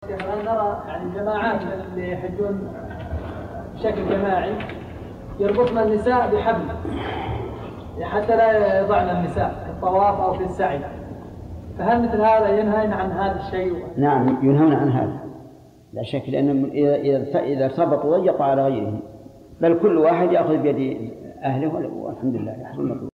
الآن نرى يعني جماعات اللي يحجون بشكل جماعي يربطن النساء بحبل حتى لا يضعن النساء في الطواف أو في السعي، فهل مثل هذا ينهين عن هذا الشيء؟ نعم ينهون عن هذا لا شك، لأن إذا ارتبطوا ضيقوا على غيرهم، بل كل واحد يأخذ بيد أهله والحمد لله.